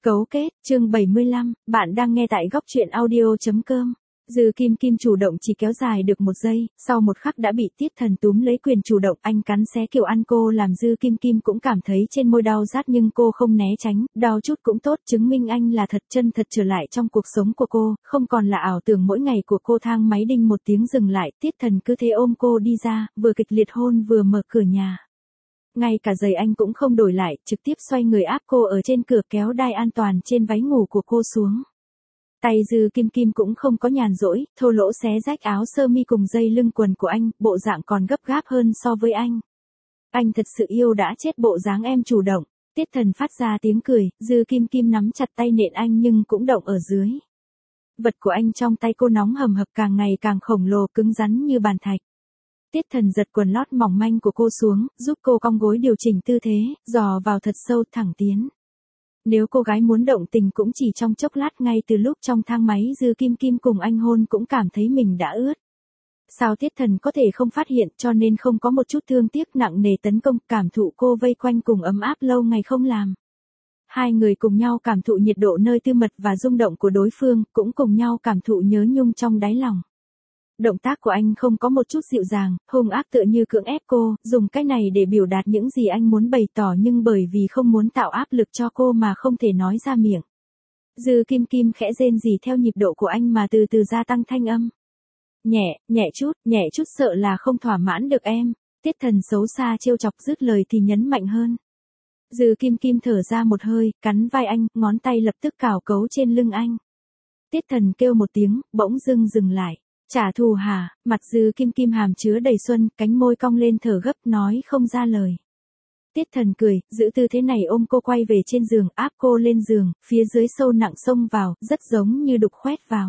Cấu kết, chương 75, bạn đang nghe tại góc truyện audio.com. Dư Kim Kim chủ động chỉ kéo dài được một giây, sau một khắc đã bị Tiết Thần túm lấy quyền chủ động anh cắn xé kiểu ăn cô làm Dư Kim Kim cũng cảm thấy trên môi đau rát nhưng cô không né tránh, đau chút cũng tốt chứng minh anh là thật chân thật trở lại trong cuộc sống của cô, không còn là ảo tưởng mỗi ngày của cô. Thang máy đinh một tiếng dừng lại, Tiết Thần cứ thế ôm cô đi ra, vừa kịch liệt hôn vừa mở cửa nhà. Ngay cả giày anh cũng không đổi lại, trực tiếp xoay người áp cô ở trên cửa kéo đai an toàn trên váy ngủ của cô xuống. Tay Dư Kim Kim cũng không có nhàn rỗi, thô lỗ xé rách áo sơ mi cùng dây lưng quần của anh, bộ dạng còn gấp gáp hơn so với anh. Anh thật sự yêu đã chết bộ dáng em chủ động. Tiết Thần phát ra tiếng cười, Dư Kim Kim nắm chặt tay nện anh nhưng cũng động ở dưới. Vật của anh trong tay cô nóng hầm hập càng ngày càng khổng lồ cứng rắn như bàn thạch. Tiết Thần giật quần lót mỏng manh của cô xuống, giúp cô cong gối điều chỉnh tư thế, dò vào thật sâu thẳng tiến. Nếu cô gái muốn động tình cũng chỉ trong chốc lát, ngay từ lúc trong thang máy Dư Kim Kim cùng anh hôn cũng cảm thấy mình đã ướt. Sao Tiết Thần có thể không phát hiện, cho nên không có một chút thương tiếc nặng nề tấn công, cảm thụ cô vây quanh cùng ấm áp lâu ngày không làm. Hai người cùng nhau cảm thụ nhiệt độ nơi tư mật và rung động của đối phương, cũng cùng nhau cảm thụ nhớ nhung trong đáy lòng. Động tác của anh không có một chút dịu dàng, hung ác tựa như cưỡng ép cô, dùng cái này để biểu đạt những gì anh muốn bày tỏ nhưng bởi vì không muốn tạo áp lực cho cô mà không thể nói ra miệng. Dư Kim Kim khẽ rên rỉ theo nhịp độ của anh mà từ từ gia tăng thanh âm. Nhẹ chút sợ là không thỏa mãn được em. Tiết Thần xấu xa trêu chọc dứt lời thì nhấn mạnh hơn. Dư Kim Kim thở ra một hơi, cắn vai anh, ngón tay lập tức cào cấu trên lưng anh. Tiết Thần kêu một tiếng, bỗng dưng dừng lại. Trả thù hả? Mặt Dư Kim Kim hàm chứa đầy xuân, cánh môi cong lên thở gấp nói không ra lời. Tiết Thần cười, giữ tư thế này ôm cô quay về trên giường, áp cô lên giường, phía dưới sâu nặng xông vào, rất giống như đục khoét vào.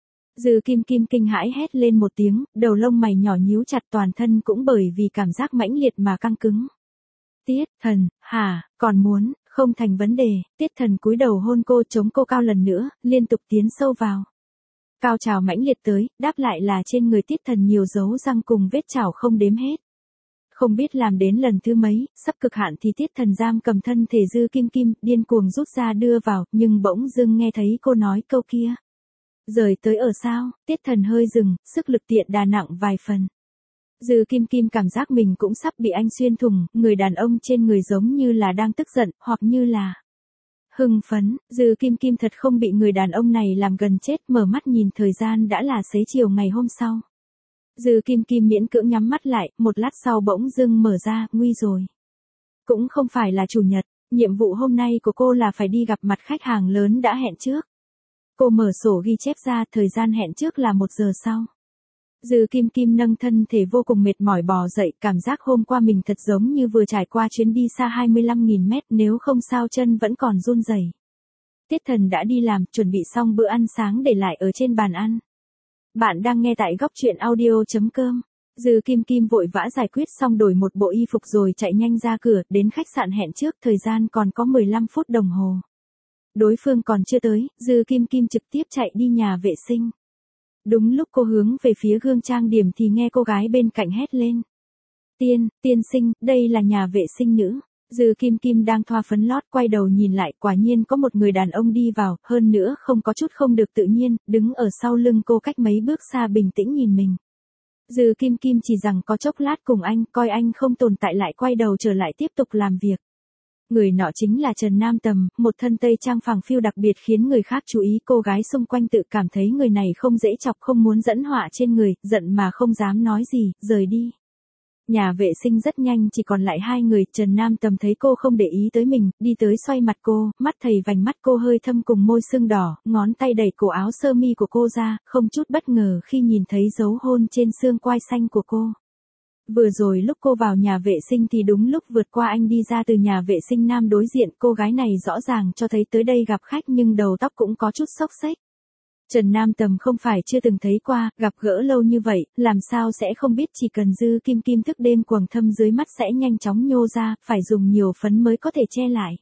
Dư Kim Kim kinh hãi hét lên một tiếng, đầu lông mày nhỏ nhíu chặt, toàn thân cũng bởi vì cảm giác mãnh liệt mà căng cứng. Tiết Thần, hả, còn muốn, không thành vấn đề. Tiết Thần cúi đầu hôn cô, chống cô cao lần nữa, liên tục tiến sâu vào. Cao trào mãnh liệt tới, đáp lại là trên người Tiết Thần nhiều dấu răng cùng vết chảo không đếm hết. Không biết làm đến lần thứ mấy, sắp cực hạn thì Tiết Thần giam cầm thân thể Dư Kim Kim, điên cuồng rút ra đưa vào, nhưng bỗng dưng nghe thấy cô nói câu kia. Rời tới ở sao? Tiết Thần hơi dừng, sức lực tiện đà nặng vài phần. Dư Kim Kim cảm giác mình cũng sắp bị anh xuyên thủng, người đàn ông trên người giống như là đang tức giận, hoặc như là hưng phấn. Dư Kim Kim thật không bị người đàn ông này làm gần chết, mở mắt nhìn thời gian đã là xế chiều ngày hôm sau. Dư Kim Kim miễn cưỡng nhắm mắt lại, một lát sau bỗng dưng mở ra, nguy rồi. Cũng không phải là chủ nhật, nhiệm vụ hôm nay của cô là phải đi gặp mặt khách hàng lớn đã hẹn trước. Cô mở sổ ghi chép ra, thời gian hẹn trước là 1 giờ sau. Dư Kim Kim nâng thân thể vô cùng mệt mỏi bò dậy, cảm giác hôm qua mình thật giống như vừa trải qua chuyến đi xa 25.000 mét, nếu không sao chân vẫn còn run rẩy. Tiết Thần đã đi làm, chuẩn bị xong bữa ăn sáng để lại ở trên bàn ăn. Bạn đang nghe tại góc truyện audio.com. Dư Kim Kim vội vã giải quyết xong đổi một bộ y phục rồi chạy nhanh ra cửa, đến khách sạn hẹn trước, thời gian còn có 15 phút đồng hồ. Đối phương còn chưa tới, Dư Kim Kim trực tiếp chạy đi nhà vệ sinh. Đúng lúc cô hướng về phía gương trang điểm thì nghe cô gái bên cạnh hét lên. Tiên sinh, đây là nhà vệ sinh nữ. Dư Kim Kim đang thoa phấn lót quay đầu nhìn lại, quả nhiên có một người đàn ông đi vào, hơn nữa không có chút không được tự nhiên, đứng ở sau lưng cô cách mấy bước xa bình tĩnh nhìn mình. Dư Kim Kim chỉ rằng có chốc lát cùng anh, coi anh không tồn tại lại quay đầu trở lại tiếp tục làm việc. Người nọ chính là Trần Nam Tầm, một thân tây trang phẳng phiu đặc biệt khiến người khác chú ý, cô gái xung quanh tự cảm thấy người này không dễ chọc, không muốn dẫn họa trên người, giận mà không dám nói gì, rời đi. Nhà vệ sinh rất nhanh chỉ còn lại 2 người, Trần Nam Tầm thấy cô không để ý tới mình, đi tới xoay mặt cô, mắt thầy vành mắt cô hơi thâm cùng môi sưng đỏ, ngón tay đẩy cổ áo sơ mi của cô ra, không chút bất ngờ khi nhìn thấy dấu hôn trên xương quai xanh của cô. Vừa rồi lúc cô vào nhà vệ sinh thì đúng lúc vượt qua anh đi ra từ nhà vệ sinh nam đối diện, cô gái này rõ ràng cho thấy tới đây gặp khách nhưng đầu tóc cũng có chút xốc xếch. Trần Nam Tầm không phải chưa từng thấy qua, gặp gỡ lâu như vậy, làm sao sẽ không biết chỉ cần Dư Kim Kim thức đêm quầng thâm dưới mắt sẽ nhanh chóng nhô ra, phải dùng nhiều phấn mới có thể che lại.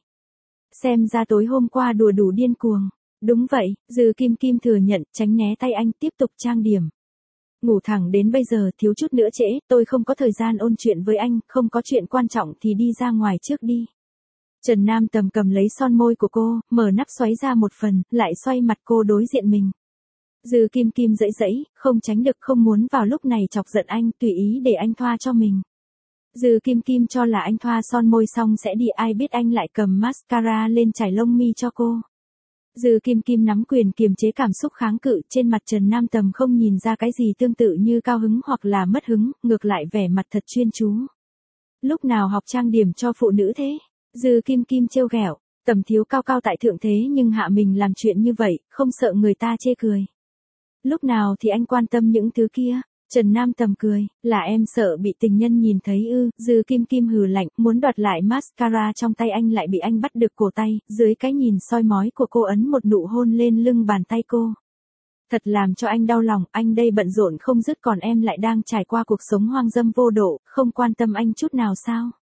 Xem ra tối hôm qua đùa đủ điên cuồng. Đúng vậy, Dư Kim Kim thừa nhận, tránh né tay anh, tiếp tục trang điểm. Ngủ thẳng đến bây giờ, thiếu chút nữa trễ, tôi không có thời gian ôn chuyện với anh, không có chuyện quan trọng thì đi ra ngoài trước đi. Trần Nam Tầm cầm lấy son môi của cô, mở nắp xoáy ra một phần, lại xoay mặt cô đối diện mình. Dư Kim Kim giãy giãy, không tránh được không muốn vào lúc này chọc giận anh, tùy ý để anh thoa cho mình. Dư Kim Kim cho là anh thoa son môi xong sẽ đi, ai biết anh lại cầm mascara lên chải lông mi cho cô. Dư Kim Kim nắm quyền kiềm chế cảm xúc kháng cự, trên mặt Trần Nam Tầm không nhìn ra cái gì tương tự như cao hứng hoặc là mất hứng, ngược lại vẻ mặt thật chuyên chú. Lúc nào học trang điểm cho phụ nữ thế? Dư Kim Kim trêu ghẹo, Tầm thiếu cao cao tại thượng thế nhưng hạ mình làm chuyện như vậy, không sợ người ta chê cười. Lúc nào thì anh quan tâm những thứ kia? Trần Nam Tầm cười, là em sợ bị tình nhân nhìn thấy ư? Dư Kim Kim hừ lạnh, muốn đoạt lại mascara trong tay anh lại bị anh bắt được cổ tay, dưới cái nhìn soi mói của cô ấn một nụ hôn lên lưng bàn tay cô. Thật làm cho anh đau lòng, anh đây bận rộn không dứt còn em lại đang trải qua cuộc sống hoang dâm vô độ, không quan tâm anh chút nào sao?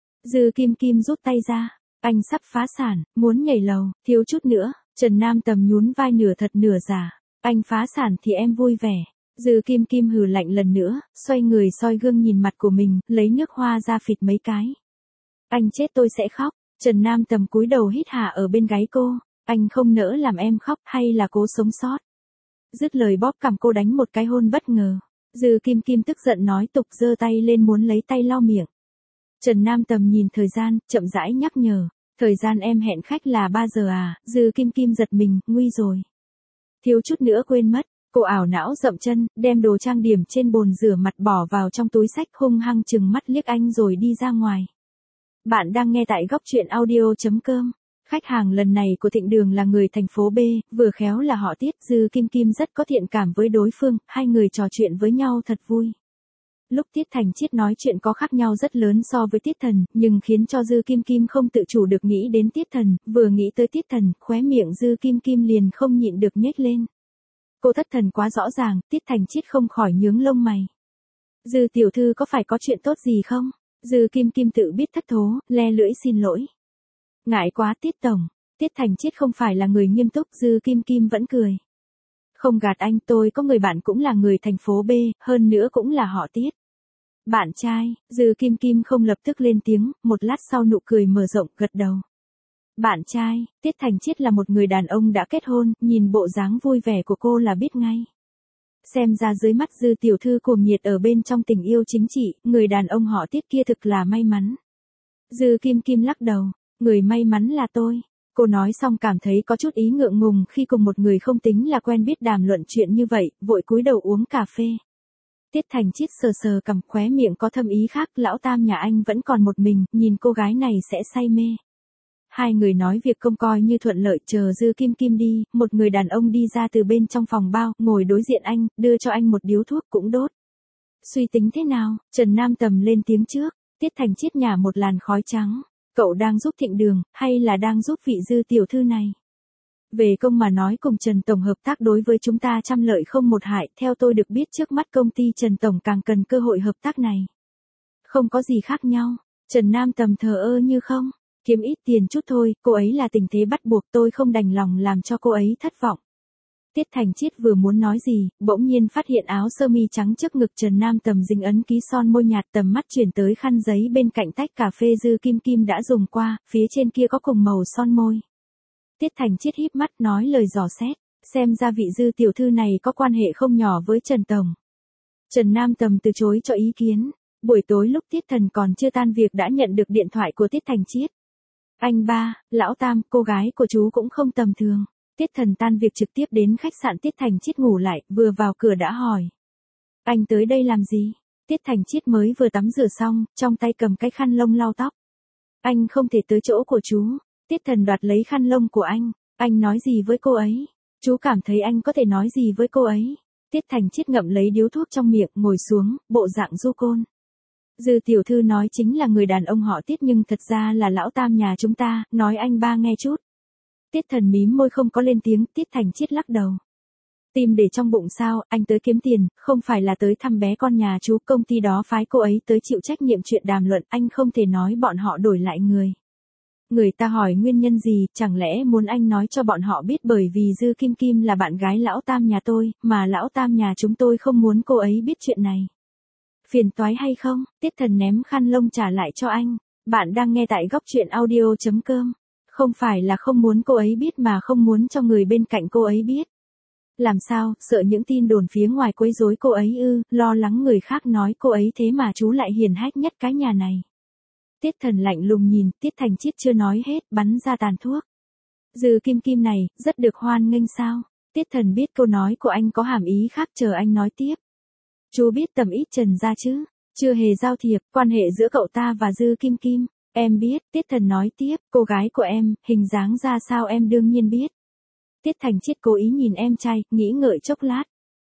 Dư Kim Kim rút tay ra, anh sắp phá sản, muốn nhảy lầu, thiếu chút nữa. Trần Nam Tầm nhún vai nửa thật nửa giả, anh phá sản thì em vui vẻ. Dư Kim Kim hừ lạnh lần nữa, xoay người soi gương nhìn mặt của mình, lấy nước hoa ra phịt mấy cái. Anh chết tôi sẽ khóc. Trần Nam Tầm cúi đầu hít hà ở bên gáy cô, anh không nỡ làm em khóc hay là cố sống sót. Dứt lời bóp cằm cô đánh một cái hôn bất ngờ. Dư Kim Kim tức giận nói tục giơ tay lên muốn lấy tay lau miệng. Trần Nam Tầm nhìn thời gian, chậm rãi nhắc nhở, thời gian em hẹn khách là 3 giờ à? Dư Kim Kim giật mình, nguy rồi. Thiếu chút nữa quên mất. Cô ảo não dậm chân, đem đồ trang điểm trên bồn rửa mặt bỏ vào trong túi xách, hung hăng chừng mắt liếc anh rồi đi ra ngoài. Bạn đang nghe tại góc truyện audio.com. Khách hàng lần này của Thịnh Đường là người thành phố B, vừa khéo là họ Tiết. Dư Kim Kim rất có thiện cảm với đối phương, hai người trò chuyện với nhau thật vui. Lúc Tiết Thành Chiết nói chuyện có khác nhau rất lớn so với Tiết Thần, nhưng khiến cho Dư Kim Kim không tự chủ được nghĩ đến Tiết Thần, vừa nghĩ tới Tiết Thần, khóe miệng Dư Kim Kim liền không nhịn được nhếch lên. Cô thất thần quá rõ ràng, Tiết Thành Chiết không khỏi nhướng lông mày. Dư tiểu thư có phải có chuyện tốt gì không? Dư Kim Kim tự biết thất thố, le lưỡi xin lỗi. Ngại quá Tiết tổng, Tiết Thành Chiết không phải là người nghiêm túc, Dư Kim Kim vẫn cười. Không gạt anh, tôi có người bạn cũng là người thành phố B, hơn nữa cũng là họ Tiết. Bạn trai? Dư Kim Kim không lập tức lên tiếng, một lát sau nụ cười mở rộng, gật đầu. Bạn trai? Tiết Thành Chiết là một người đàn ông đã kết hôn, nhìn bộ dáng vui vẻ của cô là biết ngay. Xem ra dưới mắt Dư tiểu thư cuồng nhiệt ở bên trong tình yêu chính trị, người đàn ông họ Tiết kia thực là may mắn. Dư Kim Kim lắc đầu, người may mắn là tôi. Cô nói xong cảm thấy có chút ý ngượng ngùng khi cùng một người không tính là quen biết đàm luận chuyện như vậy, vội cúi đầu uống cà phê. Tiết Thành Chiết sờ sờ cằm, khóe miệng có thâm ý khác, lão tam nhà anh vẫn còn một mình, nhìn cô gái này sẽ say mê. Hai người nói việc công coi như thuận lợi, chờ Dư Kim Kim đi, một người đàn ông đi ra từ bên trong phòng bao, ngồi đối diện anh, đưa cho anh một điếu thuốc cũng đốt. Suy tính thế nào? Trần Nam Tầm lên tiếng trước. Tiết Thành Chiết nhả một làn khói trắng. Cậu đang giúp Thịnh Đường, hay là đang giúp vị Dư tiểu thư này? Về công mà nói, cùng Trần Tổng hợp tác đối với chúng ta trăm lợi không một hại, theo tôi được biết trước mắt công ty Trần Tổng càng cần cơ hội hợp tác này. Không có gì khác nhau. Trần Nam Tầm thờ ơ như không. Kiếm ít tiền chút thôi, cô ấy là tình thế bắt buộc, tôi không đành lòng làm cho cô ấy thất vọng. Tiết Thành Chiết vừa muốn nói gì, bỗng nhiên phát hiện áo sơ mi trắng trước ngực Trần Nam Tầm dính ấn ký son môi nhạt, tầm mắt chuyển tới khăn giấy bên cạnh tách cà phê Dư Kim Kim đã dùng qua, phía trên kia có cùng màu son môi. Tiết Thành Chiết híp mắt nói lời dò xét, xem ra vị Dư tiểu thư này có quan hệ không nhỏ với Trần Tổng. Trần Nam Tầm từ chối cho ý kiến. Buổi tối lúc Tiết Thần còn chưa tan việc đã nhận được điện thoại của Tiết Thành Chiết. Anh ba, lão tam, cô gái của chú cũng không tầm thường. Tiết Thần tan việc trực tiếp đến khách sạn Tiết Thành Chiết ngủ lại, vừa vào cửa đã hỏi. Anh tới đây làm gì? Tiết Thành Chiết mới vừa tắm rửa xong, trong tay cầm cái khăn lông lau tóc. Anh không thể tới chỗ của chú. Tiết Thần đoạt lấy khăn lông của anh nói gì với cô ấy? Chú cảm thấy anh có thể nói gì với cô ấy? Tiết Thành Chiết ngậm lấy điếu thuốc trong miệng, ngồi xuống, bộ dạng du côn. Dư tiểu thư nói chính là người đàn ông họ Tiết nhưng thật ra là lão tam nhà chúng ta, nói anh ba nghe chút. Tiết Thần mím môi không có lên tiếng, Tiết Thành Chiết lắc đầu. Tìm để trong bụng sao, anh tới kiếm tiền, không phải là tới thăm bé con nhà chú, công ty đó phái cô ấy tới chịu trách nhiệm chuyện đàm luận, anh không thể nói bọn họ đổi lại người. Người ta hỏi nguyên nhân gì, chẳng lẽ muốn anh nói cho bọn họ biết bởi vì Dư Kim Kim là bạn gái lão tam nhà tôi, mà lão tam nhà chúng tôi không muốn cô ấy biết chuyện này. Phiền toái hay không? Tiết Thần ném khăn lông trả lại cho anh. Bạn đang nghe tại góc truyện audio.com. Không phải là không muốn cô ấy biết mà không muốn cho người bên cạnh cô ấy biết. Làm sao, sợ những tin đồn phía ngoài quấy rối cô ấy ư, lo lắng người khác nói cô ấy thế mà chú lại hiền hách nhất cái nhà này. Tiết Thần lạnh lùng nhìn, Tiết Thành Chiết chưa nói hết, bắn ra tàn thuốc. Dư Kim Kim này, rất được hoan nghênh sao? Tiết Thần biết câu nói của anh có hàm ý khác, chờ anh nói tiếp. Chú biết tầm ít Trần gia chứ? Chưa hề giao thiệp, quan hệ giữa cậu ta và Dư Kim Kim. Em biết, Tiết Thần nói tiếp, cô gái của em, hình dáng ra sao em đương nhiên biết. Tiết Thành Chiết cố ý nhìn em trai, nghĩ ngợi chốc lát.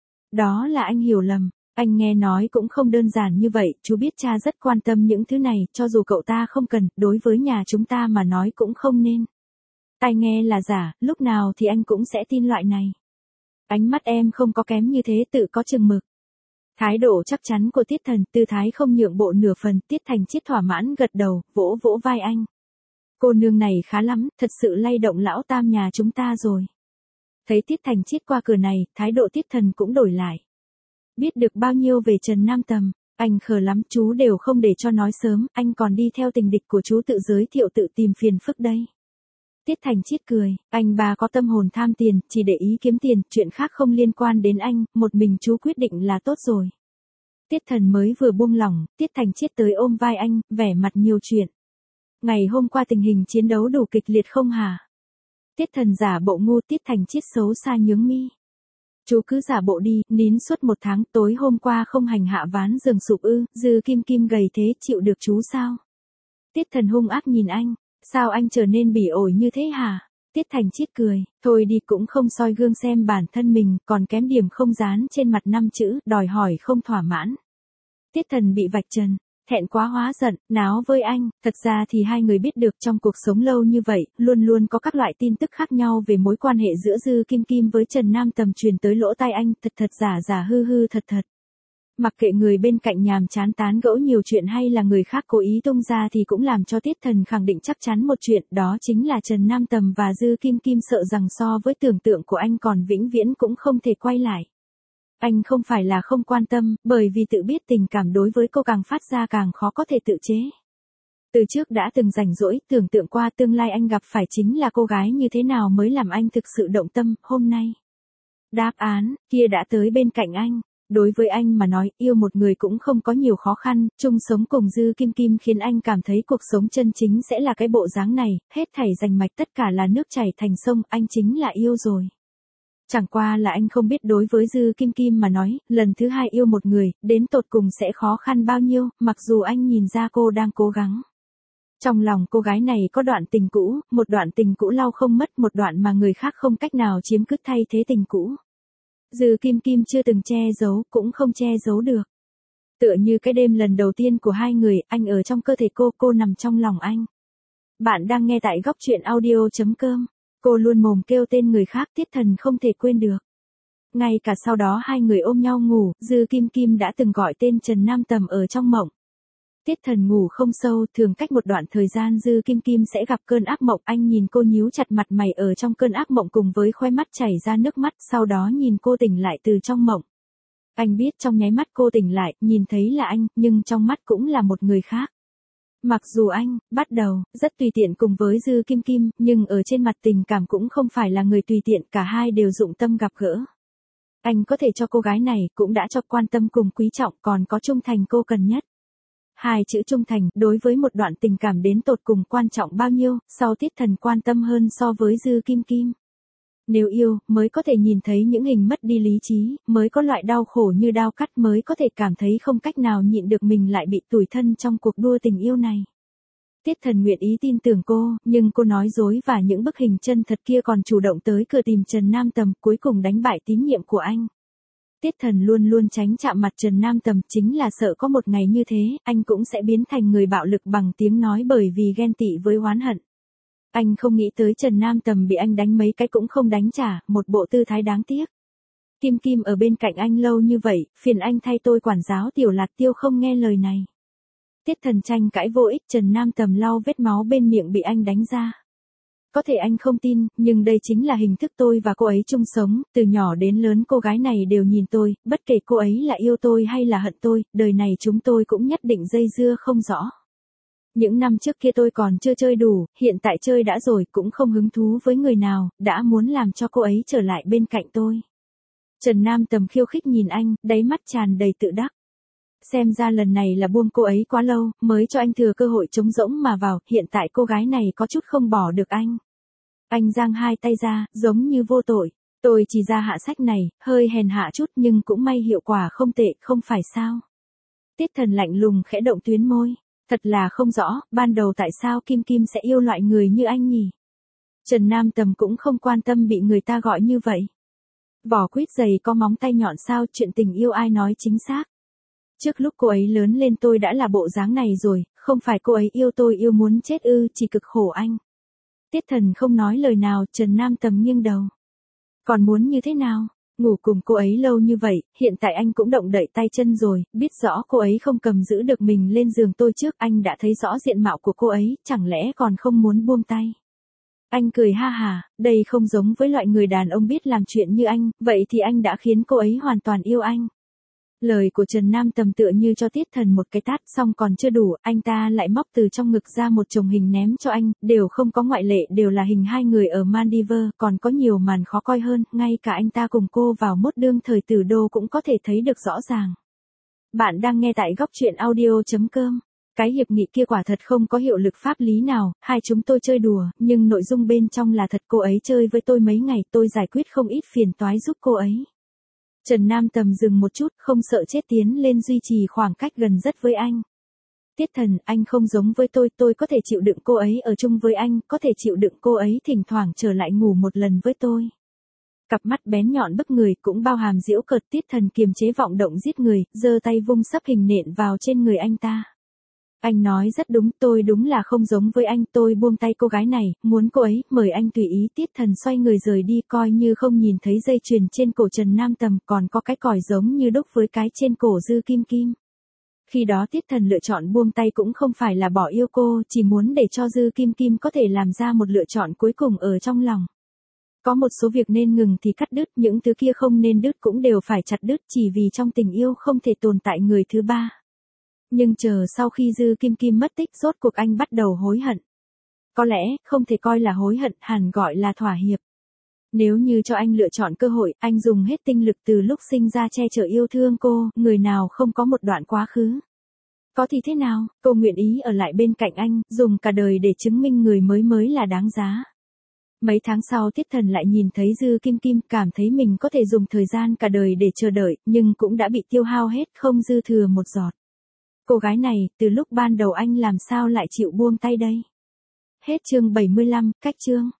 Đó là anh hiểu lầm, anh nghe nói cũng không đơn giản như vậy, chú biết cha rất quan tâm những thứ này, cho dù cậu ta không cần, đối với nhà chúng ta mà nói cũng không nên. Tai nghe là giả, lúc nào thì anh cũng sẽ tin loại này. Ánh mắt em không có kém như thế, tự có chừng mực. Thái độ chắc chắn của Tiết Thần, tư thái không nhượng bộ nửa phần, Tiết Thành Chiết thỏa mãn gật đầu, vỗ vỗ vai anh. Cô nương này khá lắm, thật sự lay động lão tam nhà chúng ta rồi. Thấy Tiết Thành Chiết qua cửa này, thái độ Tiết Thần cũng đổi lại. Biết được bao nhiêu về Trần Nam Tầm, anh khờ lắm, chú đều không để cho nói sớm, anh còn đi theo tình địch của chú tự giới thiệu tự tìm phiền phức đây. Tiết Thành Chiết cười, anh bà có tâm hồn tham tiền, chỉ để ý kiếm tiền, chuyện khác không liên quan đến anh, một mình chú quyết định là tốt rồi. Tiết Thần mới vừa buông lỏng, Tiết Thành Chiết tới ôm vai anh, vẻ mặt nhiều chuyện. Ngày hôm qua tình hình chiến đấu đủ kịch liệt không hả? Tiết Thần giả bộ ngu, Tiết Thành Chiết xấu xa nhướng mi. Chú cứ giả bộ đi, nín suốt 1 tháng, tối hôm qua không hành hạ ván giường sụp ư, Dư Kim Kim gầy thế chịu được chú sao? Tiết Thần hung ác nhìn anh, sao anh trở nên bỉ ổi như thế hả? Tiết Thành Chiết cười, thôi đi cũng không soi gương xem bản thân mình, còn kém điểm không dán trên mặt 5 chữ, đòi hỏi không thỏa mãn. Tiết Thần bị vạch trần, thẹn quá hóa giận, náo với anh, thật ra thì hai người biết được trong cuộc sống lâu như vậy, luôn luôn có các loại tin tức khác nhau về mối quan hệ giữa Dư Kim Kim với Trần Nam Tầm truyền tới lỗ tai anh, thật thật giả giả hư hư thật thật. Mặc kệ người bên cạnh nhàm chán tán gẫu nhiều chuyện hay là người khác cố ý tung ra thì cũng làm cho Tiết Thần khẳng định chắc chắn một chuyện, đó chính là Trần Nam Tầm và Dư Kim Kim sợ rằng so với tưởng tượng của anh còn vĩnh viễn cũng không thể quay lại. Anh không phải là không quan tâm, bởi vì tự biết tình cảm đối với cô càng phát ra càng khó có thể tự chế. Từ trước đã từng rảnh rỗi, tưởng tượng qua tương lai anh gặp phải chính là cô gái như thế nào mới làm anh thực sự động tâm, hôm nay. Đáp án, kia đã tới bên cạnh anh. Đối với anh mà nói, yêu một người cũng không có nhiều khó khăn, chung sống cùng Dư Kim Kim khiến anh cảm thấy cuộc sống chân chính sẽ là cái bộ dáng này, hết thảy rành mạch tất cả là nước chảy thành sông, anh chính là yêu rồi. Chẳng qua là anh không biết đối với Dư Kim Kim mà nói, lần thứ hai yêu một người, đến tột cùng sẽ khó khăn bao nhiêu, mặc dù anh nhìn ra cô đang cố gắng. Trong lòng cô gái này có đoạn tình cũ, một đoạn tình cũ lau không mất, một đoạn mà người khác không cách nào chiếm cứ thay thế tình cũ. Dư Kim Kim chưa từng che giấu, cũng không che giấu được. Tựa như cái đêm lần đầu tiên của hai người, anh ở trong cơ thể cô nằm trong lòng anh. Bạn đang nghe tại góc truyện audio.com. Cô luôn mồm kêu tên người khác, Tiết Thần không thể quên được. Ngay cả sau đó hai người ôm nhau ngủ, Dư Kim Kim đã từng gọi tên Trần Nam Tầm ở trong mộng. Tiết Thần ngủ không sâu, thường cách một đoạn thời gian Dư Kim Kim sẽ gặp cơn ác mộng, anh nhìn cô nhíu chặt mặt mày ở trong cơn ác mộng cùng với khóe mắt chảy ra nước mắt, sau đó nhìn cô tỉnh lại từ trong mộng. Anh biết trong nháy mắt cô tỉnh lại, nhìn thấy là anh, nhưng trong mắt cũng là một người khác. Mặc dù anh, bắt đầu, rất tùy tiện cùng với Dư Kim Kim, nhưng ở trên mặt tình cảm cũng không phải là người tùy tiện, cả hai đều dụng tâm gặp gỡ. Anh có thể cho cô gái này, cũng đã cho quan tâm cùng quý trọng, còn có trung thành cô cần nhất. Hai chữ trung thành, đối với một đoạn tình cảm đến tột cùng quan trọng bao nhiêu, sau Tiết Thần quan tâm hơn so với Dư Kim Kim. Nếu yêu, mới có thể nhìn thấy những hình mất đi lý trí, mới có loại đau khổ như đao cắt, mới có thể cảm thấy không cách nào nhịn được mình lại bị tủi thân trong cuộc đua tình yêu này. Tiết Thần nguyện ý tin tưởng cô, nhưng cô nói dối và những bức hình chân thật kia còn chủ động tới cửa tìm Trần Nam Tầm, cuối cùng đánh bại tín nhiệm của anh. Tiết Thần luôn luôn tránh chạm mặt Trần Nam Tầm, chính là sợ có một ngày như thế, anh cũng sẽ biến thành người bạo lực bằng tiếng nói bởi vì ghen tị với oán hận. Anh không nghĩ tới Trần Nam Tầm bị anh đánh mấy cái cũng không đánh trả, một bộ tư thái đáng tiếc. Kim Kim ở bên cạnh anh lâu như vậy, phiền anh thay tôi quản giáo Tiểu Lạc Tiêu không nghe lời này. Tiết Thần tranh cãi vô ích, Trần Nam Tầm lau vết máu bên miệng bị anh đánh ra. Có thể anh không tin, nhưng đây chính là hình thức tôi và cô ấy chung sống, từ nhỏ đến lớn cô gái này đều nhìn tôi, bất kể cô ấy là yêu tôi hay là hận tôi, đời này chúng tôi cũng nhất định dây dưa không rõ. Những năm trước kia tôi còn chưa chơi đủ, hiện tại chơi đã rồi, cũng không hứng thú với người nào, đã muốn làm cho cô ấy trở lại bên cạnh tôi. Trần Nam Tầm khiêu khích nhìn anh, đáy mắt tràn đầy tự đắc. Xem ra lần này là buông cô ấy quá lâu, mới cho anh thừa cơ hội trống rỗng mà vào, hiện tại cô gái này có chút không bỏ được anh. Anh giang hai tay ra, giống như vô tội. Tôi chỉ ra hạ sách này, hơi hèn hạ chút nhưng cũng may hiệu quả không tệ, không phải sao. Tiết Thần lạnh lùng khẽ động tuyến môi. Thật là không rõ, ban đầu tại sao Kim Kim sẽ yêu loại người như anh nhỉ? Trần Nam Tầm cũng không quan tâm bị người ta gọi như vậy. Vỏ quýt dày có móng tay nhọn sao, chuyện tình yêu ai nói chính xác. Trước lúc cô ấy lớn lên tôi đã là bộ dáng này rồi, không phải cô ấy yêu tôi yêu muốn chết ư, chỉ cực khổ anh. Tiết Thần không nói lời nào, Trần Nam Tầm nghiêng đầu. Còn muốn như thế nào? Ngủ cùng cô ấy lâu như vậy, hiện tại anh cũng động đậy tay chân rồi, biết rõ cô ấy không cầm giữ được mình lên giường tôi trước, anh đã thấy rõ diện mạo của cô ấy, chẳng lẽ còn không muốn buông tay. Anh cười ha hà, đây không giống với loại người đàn ông biết làm chuyện như anh, vậy thì anh đã khiến cô ấy hoàn toàn yêu anh. Lời của Trần Nam Tầm tựa như cho Tiết Thần một cái tát, xong còn chưa đủ, anh ta lại móc từ trong ngực ra một chồng hình ném cho anh, đều không có ngoại lệ, đều là hình hai người ở Maldives, còn có nhiều màn khó coi hơn, ngay cả anh ta cùng cô vào mốt đương thời Tử Đô cũng có thể thấy được rõ ràng. Bạn đang nghe tại góc truyện audio.com. Cái hiệp nghị kia quả thật không có hiệu lực pháp lý nào, hai chúng tôi chơi đùa, nhưng nội dung bên trong là thật, cô ấy chơi với tôi mấy ngày, tôi giải quyết không ít phiền toái giúp cô ấy. Trần Nam Tầm dừng một chút, không sợ chết tiến lên duy trì khoảng cách gần rất với anh. Tiết Thần, anh không giống với tôi có thể chịu đựng cô ấy ở chung với anh, có thể chịu đựng cô ấy thỉnh thoảng trở lại ngủ một lần với tôi. Cặp mắt bén nhọn bức người cũng bao hàm giễu cợt. Tiết Thần kiềm chế vọng động giết người, giơ tay vung sấp hình nện vào trên người anh ta. Anh nói rất đúng, tôi đúng là không giống với anh, tôi buông tay cô gái này, muốn cô ấy, mời anh tùy ý. Tiết Thần xoay người rời đi, coi như không nhìn thấy dây chuyền trên cổ Trần Nam Tầm, còn có cái còi giống như đúc với cái trên cổ Dư Kim Kim. Khi đó Tiết Thần lựa chọn buông tay cũng không phải là bỏ yêu cô, chỉ muốn để cho Dư Kim Kim có thể làm ra một lựa chọn cuối cùng ở trong lòng. Có một số việc nên ngừng thì cắt đứt, những thứ kia không nên đứt cũng đều phải chặt đứt, chỉ vì trong tình yêu không thể tồn tại người thứ ba. Nhưng chờ sau khi Dư Kim Kim mất tích, rốt cuộc anh bắt đầu hối hận. Có lẽ, không thể coi là hối hận, hẳn gọi là thỏa hiệp. Nếu như cho anh lựa chọn cơ hội, anh dùng hết tinh lực từ lúc sinh ra che chở yêu thương cô, người nào không có một đoạn quá khứ. Có thì thế nào, cô nguyện ý ở lại bên cạnh anh, dùng cả đời để chứng minh người mới là đáng giá. Mấy tháng sau Tiết Thần lại nhìn thấy Dư Kim Kim, cảm thấy mình có thể dùng thời gian cả đời để chờ đợi, nhưng cũng đã bị tiêu hao hết, không dư thừa một giọt. Cô gái này, từ lúc ban đầu anh làm sao lại chịu buông tay đây? Hết chương 75, cách chương.